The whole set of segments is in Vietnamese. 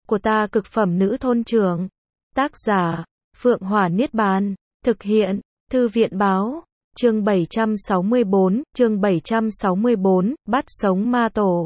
của ta cực phẩm nữ thôn trưởng. Tác giả, Phượng Hỏa Niết Bàn. Thực hiện, Thư viện báo. Chương 764, bắt sống ma tổ.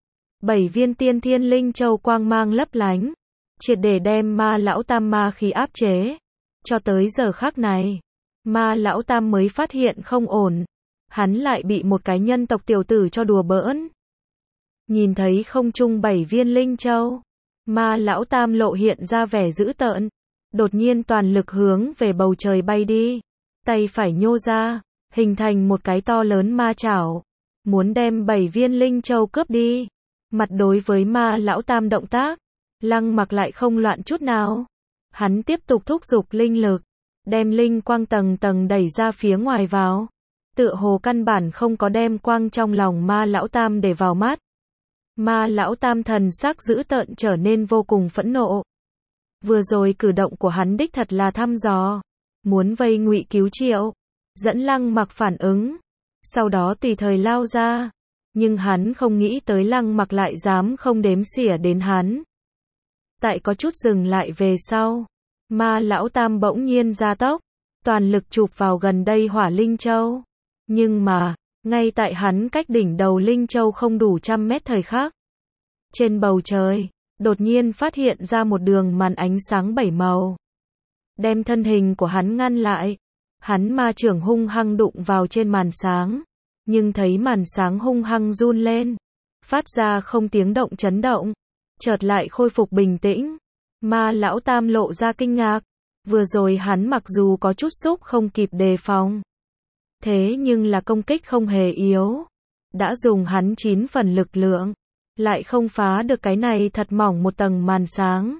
7 viên tiên thiên linh châu quang mang lấp lánh, triệt để đem ma lão tam ma khí áp chế. Cho tới giờ khắc này, ma lão tam mới phát hiện không ổn. Hắn lại bị một cái nhân tộc tiểu tử cho đùa bỡn. Nhìn thấy không trung 7 viên linh châu, ma lão tam lộ hiện ra vẻ dữ tợn. Đột nhiên toàn lực hướng về bầu trời bay đi. Tay phải nhô ra, hình thành một cái to lớn ma chảo. Muốn đem 7 viên linh châu cướp đi. Mặt đối với ma lão tam động tác, Lăng Mặc lại không loạn chút nào. Hắn tiếp tục thúc giục linh lực, đem linh quang tầng tầng đẩy ra phía ngoài vào. Tựa hồ căn bản không có đem quang trong lòng ma lão tam để vào mắt. Ma lão tam thần sắc dữ tợn trở nên vô cùng phẫn nộ. Vừa rồi cử động của hắn đích thật là thăm dò, muốn vây Ngụy cứu Triệu, dẫn Lăng Mặc phản ứng, sau đó tùy thời lao ra. Nhưng hắn không nghĩ tới Lăng Mặc lại dám không đếm xỉa đến hắn. Tại có chút dừng lại về sau, ma lão tam bỗng nhiên gia tốc, toàn lực chụp vào gần đây hỏa linh châu. Nhưng mà, ngay tại hắn cách đỉnh đầu linh châu không đủ 100 mét thời khắc, trên bầu trời, đột nhiên phát hiện ra một đường màn ánh sáng 7 màu. Đem thân hình của hắn ngăn lại. Hắn ma chưởng hung hăng đụng vào trên màn sáng. Nhưng thấy màn sáng hung hăng run lên. Phát ra không tiếng động chấn động. Chợt lại khôi phục bình tĩnh. Ma lão tam lộ ra kinh ngạc. Vừa rồi hắn mặc dù có chút xúc không kịp đề phòng. Thế nhưng là công kích không hề yếu. Đã dùng hắn 9 phần lực lượng. Lại không phá được cái này thật mỏng một tầng màn sáng.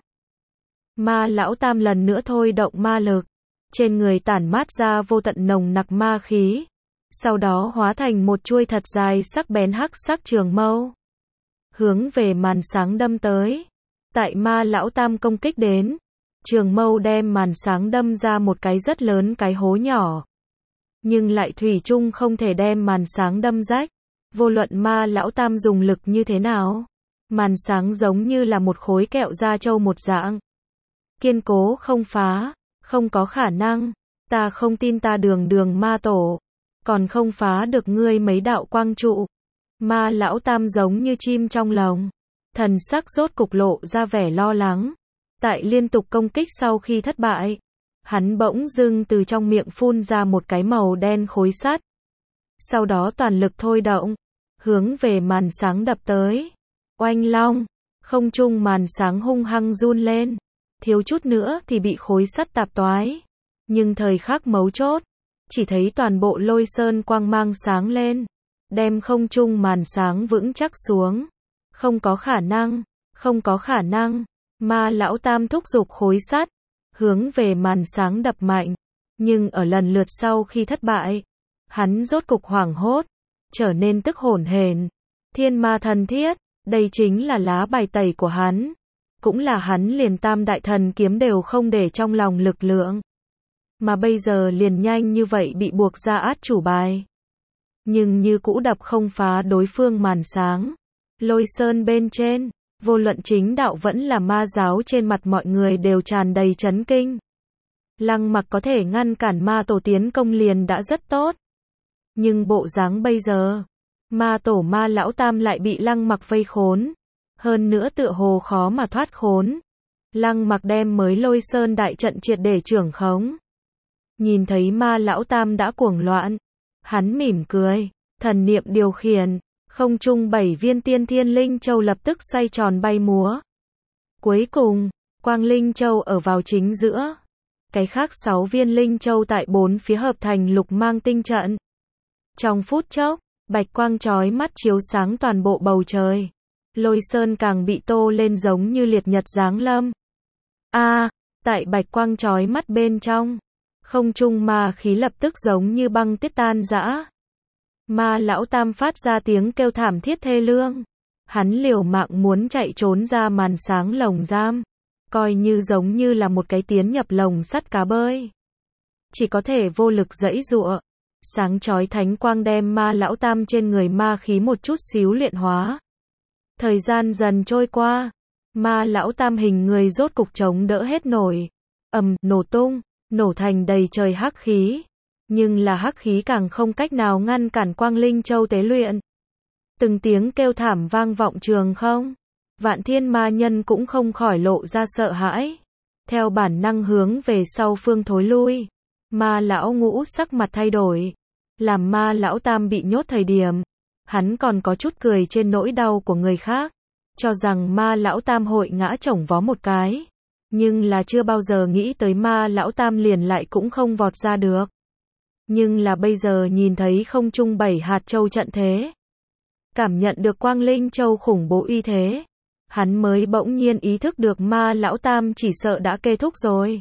Ma lão tam lần nữa thôi động ma lực. Trên người tản mát ra vô tận nồng nặc ma khí. Sau đó hóa thành một chuôi thật dài sắc bén hắc sắc trường mâu. Hướng về màn sáng đâm tới. Tại ma lão tam công kích đến. Trường mâu đem màn sáng đâm ra một cái rất lớn cái hố nhỏ. Nhưng lại thủy chung không thể đem màn sáng đâm rách. Vô luận ma lão tam dùng lực như thế nào, màn sáng giống như là một khối kẹo da trâu một dạng. Kiên cố không phá, không có khả năng, ta không tin ta đường ma tổ, còn không phá được ngươi mấy đạo quang trụ. Ma lão tam giống như chim trong lồng, thần sắc rốt cục lộ ra vẻ lo lắng. Tại liên tục công kích sau khi thất bại, hắn bỗng dưng từ trong miệng phun ra một cái màu đen khối sắt. Sau đó toàn lực thôi động, hướng về màn sáng đập tới. Oanh long, không trung màn sáng hung hăng run lên, thiếu chút nữa thì bị khối sắt tạp toái. Nhưng thời khắc mấu chốt, chỉ thấy toàn bộ lôi sơn quang mang sáng lên, đem không trung màn sáng vững chắc xuống. Không có khả năng, không có khả năng. Ma lão tam thúc giục khối sắt, hướng về màn sáng đập mạnh. Nhưng ở lần lượt sau khi thất bại, hắn rốt cục hoảng hốt, trở nên tức hổn hển. Thiên ma thần thiết, đây chính là lá bài tẩy của hắn. Cũng là hắn liền tam đại thần kiếm đều không để trong lòng lực lượng. Mà bây giờ liền nhanh như vậy bị buộc ra át chủ bài. Nhưng như cũ đập không phá đối phương màn sáng. Lôi sơn bên trên, vô luận chính đạo vẫn là ma giáo, trên mặt mọi người đều tràn đầy chấn kinh. Lăng Mặc có thể ngăn cản ma tổ tiến công liền đã rất tốt. Nhưng bộ dáng bây giờ, ma tổ ma lão tam lại bị Lăng Mặc vây khốn. Hơn nữa tựa hồ khó mà thoát khốn. Lăng Mặc đem mới lôi sơn đại trận triệt để trưởng khống. Nhìn thấy ma lão tam đã cuồng loạn, hắn mỉm cười, thần niệm điều khiển, không trung 7 viên tiên thiên linh châu lập tức xoay tròn bay múa. Cuối cùng, quang linh châu ở vào chính giữa. Cái khác 6 viên linh châu tại 4 phía hợp thành lục mang tinh trận. Trong phút chốc, bạch quang chói mắt chiếu sáng toàn bộ bầu trời. Lôi sơn càng bị tô lên giống như liệt nhật giáng lâm. Tại bạch quang chói mắt bên trong, không trung ma khí lập tức giống như băng tuyết tan rã. Ma lão tam phát ra tiếng kêu thảm thiết thê lương. Hắn liều mạng muốn chạy trốn ra màn sáng lồng giam, coi như giống như là một cái tiến nhập lồng sắt cá bơi. Chỉ có thể vô lực giãy giụa. Sáng chói thánh quang đem ma lão tam trên người ma khí một chút xíu luyện hóa. Thời gian dần trôi qua, Ma lão tam hình người rốt cục chống đỡ hết nổi. Nổ tung, nổ thành đầy trời hắc khí. Nhưng là hắc khí càng không cách nào ngăn cản Quang Linh Châu tế luyện. Từng tiếng kêu thảm vang vọng trường không. Vạn thiên ma nhân cũng không khỏi lộ ra sợ hãi. Theo bản năng hướng về sau phương thối lui. Ma lão ngũ sắc mặt thay đổi. Làm ma lão tam bị nhốt thời điểm. Hắn còn có chút cười trên nỗi đau của người khác. Cho rằng ma lão tam hội ngã chổng vó một cái. Nhưng là chưa bao giờ nghĩ tới ma lão tam liền lại cũng không vọt ra được. Nhưng là bây giờ nhìn thấy không trung 7 hạt châu trận thế. Cảm nhận được Quang Linh Châu khủng bố uy thế. Hắn mới bỗng nhiên ý thức được ma lão tam chỉ sợ đã kết thúc rồi.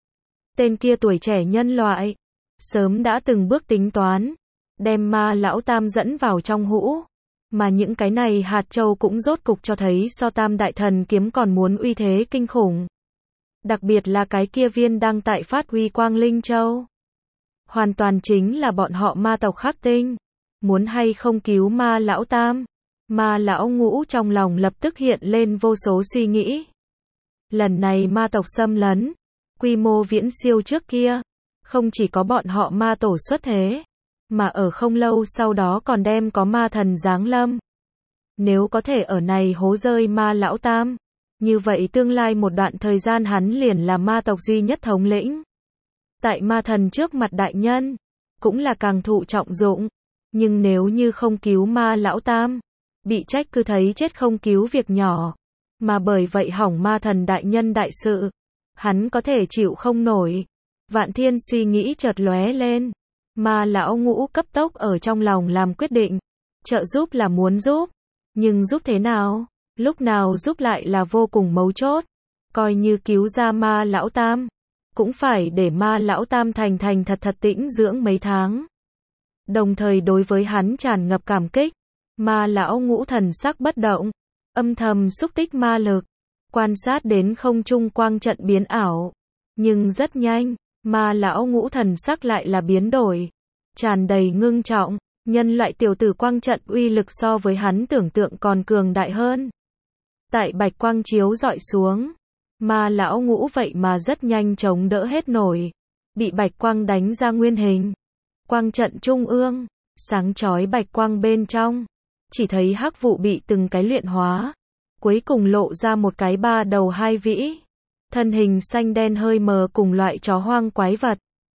Tên kia tuổi trẻ nhân loại. Sớm đã từng bước tính toán. Đem ma lão tam dẫn vào trong hũ. Mà những cái này hạt châu cũng rốt cục cho thấy so tam đại thần kiếm còn muốn uy thế kinh khủng. Đặc biệt là cái kia viên đang tại phát huy Quang Linh Châu. Hoàn toàn chính là bọn họ ma tộc khắc tinh. Muốn hay không cứu ma lão tam. Ma lão ngũ trong lòng lập tức hiện lên vô số suy nghĩ. Lần này ma tộc xâm lấn. Quy mô viễn siêu trước kia. Không chỉ có bọn họ ma tổ xuất thế. Mà ở không lâu sau đó còn đem có ma thần giáng lâm. Nếu có thể ở này hố rơi ma lão tam. Như vậy tương lai một đoạn thời gian hắn liền là ma tộc duy nhất thống lĩnh. Tại ma thần trước mặt đại nhân. Cũng là càng thụ trọng dụng. Nhưng nếu như không cứu ma lão tam. Bị trách cứ thấy chết không cứu việc nhỏ. Mà bởi vậy hỏng ma thần đại nhân đại sự. Hắn có thể chịu không nổi. Vạn thiên suy nghĩ chợt lóe lên. Ma lão ngũ cấp tốc ở trong lòng làm quyết định. Trợ giúp là muốn giúp. Nhưng giúp thế nào? Lúc nào giúp lại là vô cùng mấu chốt. Coi như cứu ra ma lão tam. Cũng phải để ma lão tam thành thật tĩnh dưỡng mấy tháng. Đồng thời đối với hắn tràn ngập cảm kích. Ma lão ngũ thần sắc bất động. Âm thầm xúc tích ma lực. Quan sát đến không trung quang trận biến ảo. Nhưng rất nhanh. Ma lão ngũ thần sắc lại là biến đổi. Tràn đầy ngưng trọng. Nhân loại tiểu tử quang trận uy lực so với hắn tưởng tượng còn cường đại hơn. Tại bạch quang chiếu dọi xuống. Ma lão ngũ vậy mà rất nhanh chống đỡ hết nổi. Bị bạch quang đánh ra nguyên hình. Quang trận trung ương. Sáng chói bạch quang bên trong. Chỉ thấy hắc vụ bị từng cái luyện hóa. Cuối cùng lộ ra một cái ba đầu hai vĩ. Thân hình xanh đen hơi mờ cùng loại chó hoang quái vật.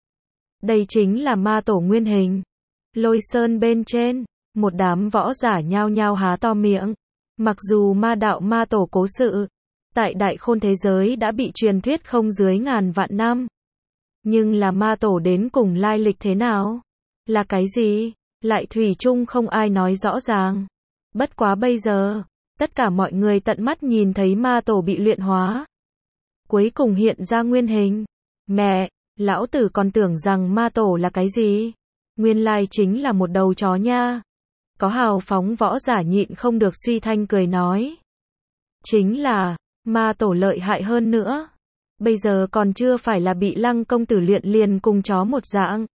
Đây chính là ma tổ nguyên hình. Lôi sơn bên trên. Một đám võ giả nhao nhao há to miệng. Mặc dù ma đạo ma tổ cố sự. Tại đại khôn thế giới đã bị truyền thuyết không dưới ngàn vạn năm. Nhưng là ma tổ đến cùng lai lịch thế nào? Là cái gì? Lại thủy chung không ai nói rõ ràng. Bất quá bây giờ. Tất cả mọi người tận mắt nhìn thấy ma tổ bị luyện hóa. Cuối cùng hiện ra nguyên hình. Mẹ, lão tử còn tưởng rằng ma tổ là cái gì? Nguyên lai chính là một đầu chó nha. Có hào phóng võ giả nhịn không được suy thanh cười nói. Chính là, ma tổ lợi hại hơn nữa. Bây giờ còn chưa phải là bị Lăng công tử luyện liền cùng chó một dạng.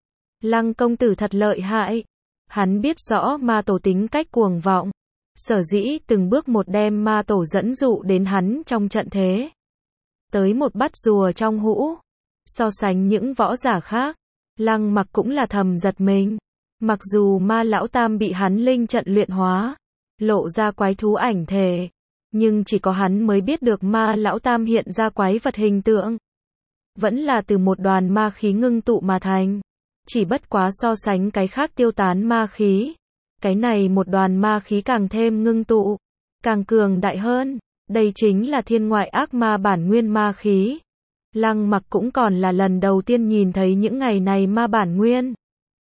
Lăng công tử thật lợi hại. Hắn biết rõ ma tổ tính cách cuồng vọng. Sở dĩ từng bước một đem ma tổ dẫn dụ đến hắn trong trận thế. Tới một bắt rùa trong hũ. So sánh những võ giả khác. Lăng Mặc cũng là thầm giật mình. Mặc dù ma lão tam bị hắn linh trận luyện hóa. Lộ ra quái thú ảnh thể. Nhưng chỉ có hắn mới biết được ma lão tam hiện ra quái vật hình tượng. Vẫn là từ một đoàn ma khí ngưng tụ mà thành. Chỉ bất quá so sánh cái khác tiêu tán ma khí. Cái này một đoàn ma khí càng thêm ngưng tụ. Càng cường đại hơn. Đây chính là thiên ngoại ác ma bản nguyên ma khí. Lăng Mặc cũng còn là lần đầu tiên nhìn thấy những ngày này ma bản nguyên.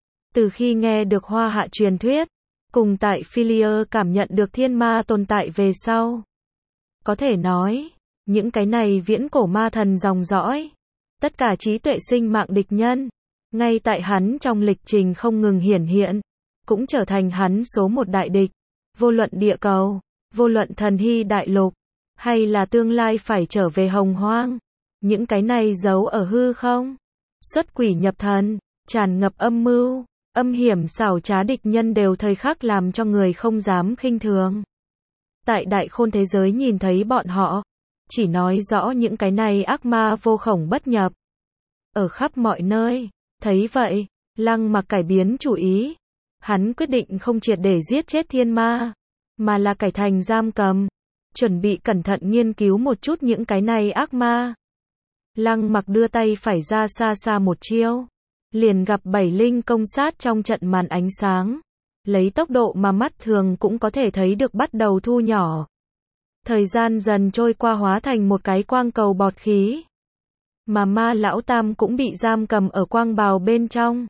Từ khi nghe được Hoa Hạ truyền thuyết. Cùng tại Philia cảm nhận được thiên ma tồn tại về sau. Có thể nói. Những cái này viễn cổ ma thần dòng dõi. Tất cả trí tuệ sinh mạng địch nhân. Ngay tại hắn trong lịch trình không ngừng hiển hiện. Cũng trở thành hắn số một đại địch. Vô luận địa cầu. Vô luận thần hy đại lục. Hay là tương lai phải trở về hồng hoang. Những cái này giấu ở hư không. Xuất quỷ nhập thần. Tràn ngập âm mưu. Âm hiểm xảo trá địch nhân đều thời khắc làm cho người không dám khinh thường. tại đại khôn thế giới nhìn thấy bọn họ, chỉ nói rõ những cái này ác ma vô khổng bất nhập. Ở khắp mọi nơi, thấy vậy, Lăng Mặc cải biến chủ ý. Hắn quyết định không triệt để giết chết thiên ma, mà là cải thành giam cầm, chuẩn bị cẩn thận nghiên cứu một chút những cái này ác ma. Lăng Mặc đưa tay phải ra xa xa một chiêu, liền gặp 7 linh công sát trong trận màn ánh sáng, lấy tốc độ mà mắt thường cũng có thể thấy được bắt đầu thu nhỏ. Thời gian dần trôi qua hóa thành một cái quang cầu bọt khí, mà ma lão tam cũng bị giam cầm ở quang bào bên trong.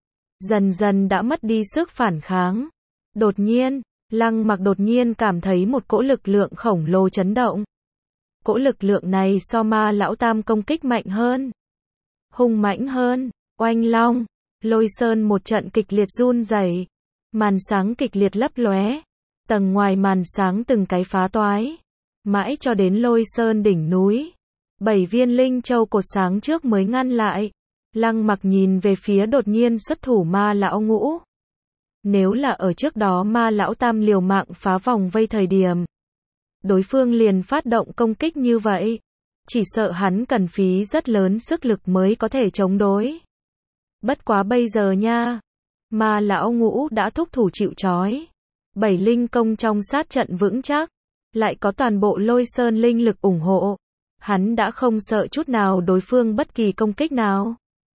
Dần dần đã mất đi sức phản kháng. Đột nhiên, Lăng Mặc đột nhiên cảm thấy một cỗ lực lượng khổng lồ chấn động. Cỗ lực lượng này so ma lão tam công kích mạnh hơn, hung mãnh hơn. Oanh long, Lôi Sơn một trận kịch liệt run rẩy, màn sáng kịch liệt lấp lóe, tầng ngoài màn sáng từng cái phá toái, mãi cho đến Lôi Sơn đỉnh núi. 7 viên linh châu cột sáng trước mới ngăn lại. Lăng Mặc nhìn về phía đột nhiên xuất thủ ma lão ngũ. Nếu là ở trước đó ma lão tam liều mạng phá vòng vây thời điểm, đối phương liền phát động công kích như vậy, chỉ sợ hắn cần phí rất lớn sức lực mới có thể chống đối. Bất quá bây giờ nha, ma lão ngũ đã thúc thủ chịu trói. 7 linh công trong sát trận vững chắc, lại có toàn bộ Lôi Sơn linh lực ủng hộ. Hắn đã không sợ chút nào đối phương bất kỳ công kích nào.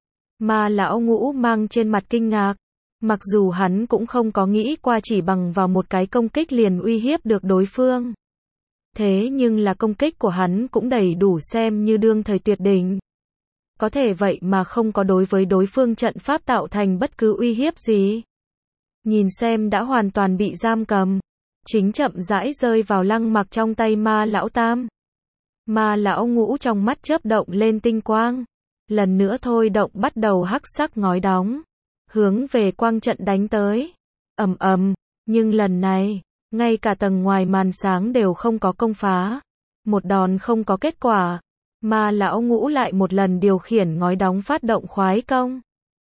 Ma lão ngũ mang trên mặt kinh ngạc, mặc dù hắn cũng không có nghĩ qua chỉ bằng vào một cái công kích liền uy hiếp được đối phương. Thế nhưng là công kích của hắn cũng đầy đủ xem như đương thời tuyệt đỉnh. Có thể vậy mà không có đối với đối phương trận pháp tạo thành bất cứ uy hiếp gì. Nhìn xem đã hoàn toàn bị giam cầm, chính chậm rãi rơi vào Lăng Mặc trong tay ma lão tam. Ma lão ngũ trong mắt chớp động lên tinh quang, lần nữa thôi động bắt đầu hắc sắc ngói đóng, hướng về quang trận đánh tới. Ầm ầm, nhưng lần này, ngay cả tầng ngoài màn sáng đều không có công phá. Một đòn không có kết quả, ma lão ngũ lại một lần điều khiển ngói đóng phát động khoái công.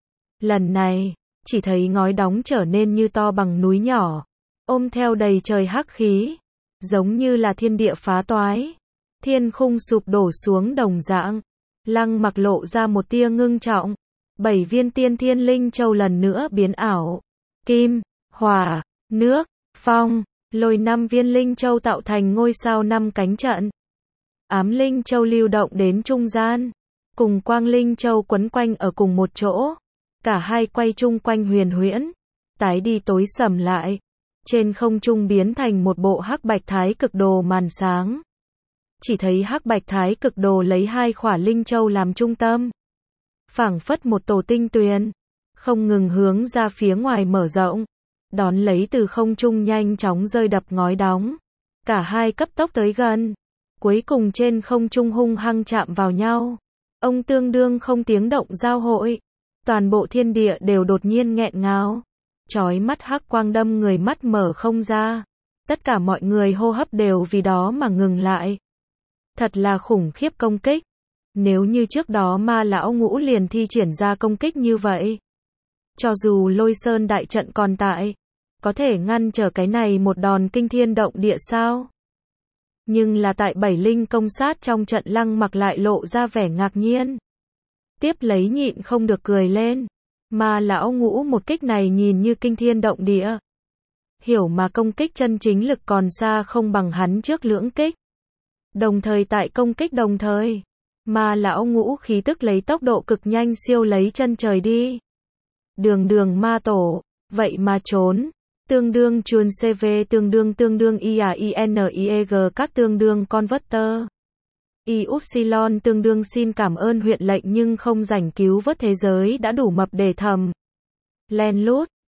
Lần này, chỉ thấy ngói đóng trở nên như to bằng núi nhỏ, ôm theo đầy trời hắc khí, giống như là thiên địa phá toái, thiên khung sụp đổ xuống đồng dạng. Lăng Mặc lộ ra một tia ngưng trọng. 7 viên tiên thiên linh châu lần nữa biến ảo. Kim, hỏa, nước, phong, lôi 5 viên linh châu tạo thành ngôi sao 5 cánh trận. Ám linh châu lưu động đến trung gian, cùng quang linh châu quấn quanh ở cùng một chỗ. Cả hai quay chung quanh huyền huyễn, tái đi tối sầm lại. Trên không trung biến thành một bộ hắc bạch thái cực đồ màn sáng. Chỉ thấy hắc bạch thái cực đồ lấy 2 khỏa linh châu làm trung tâm, phảng phất một tổ tinh tuyền, không ngừng hướng ra phía ngoài mở rộng, đón lấy từ không trung nhanh chóng rơi đập ngói đóng. Cả hai cấp tốc tới gần, cuối cùng trên không trung hung hăng chạm vào nhau. Ông tương đương không tiếng động giao hội, toàn bộ thiên địa đều đột nhiên nghẹn ngào, chói mắt hắc quang đâm người mắt mở không ra. Tất cả mọi người hô hấp đều vì đó mà ngừng lại. Thật là khủng khiếp công kích. Nếu như trước đó ma lão ngũ liền thi triển ra công kích như vậy, cho dù Lôi Sơn đại trận còn tại, có thể ngăn trở cái này một đòn kinh thiên động địa sao? Nhưng là tại 7 linh công sát trong trận, Lăng Mặc lại lộ ra vẻ ngạc nhiên. Tiếp lấy nhịn không được cười lên. Ma lão ngũ một kích này nhìn như kinh thiên động địa, hiểu mà công kích chân chính lực còn xa không bằng hắn trước lưỡng kích. Đồng thời tại công kích đồng thời, ma lão ngũ khí tức lấy tốc độ cực nhanh siêu lấy chân trời đi. Đường đường ma tổ, vậy mà trốn. Tương đương chuồn CV tương đương IAINIEG các tương đương converter. Y-upsilon tương đương xin cảm ơn huyện lệnh nhưng không rảnh cứu vớt thế giới đã đủ mập để thầm. Len lút,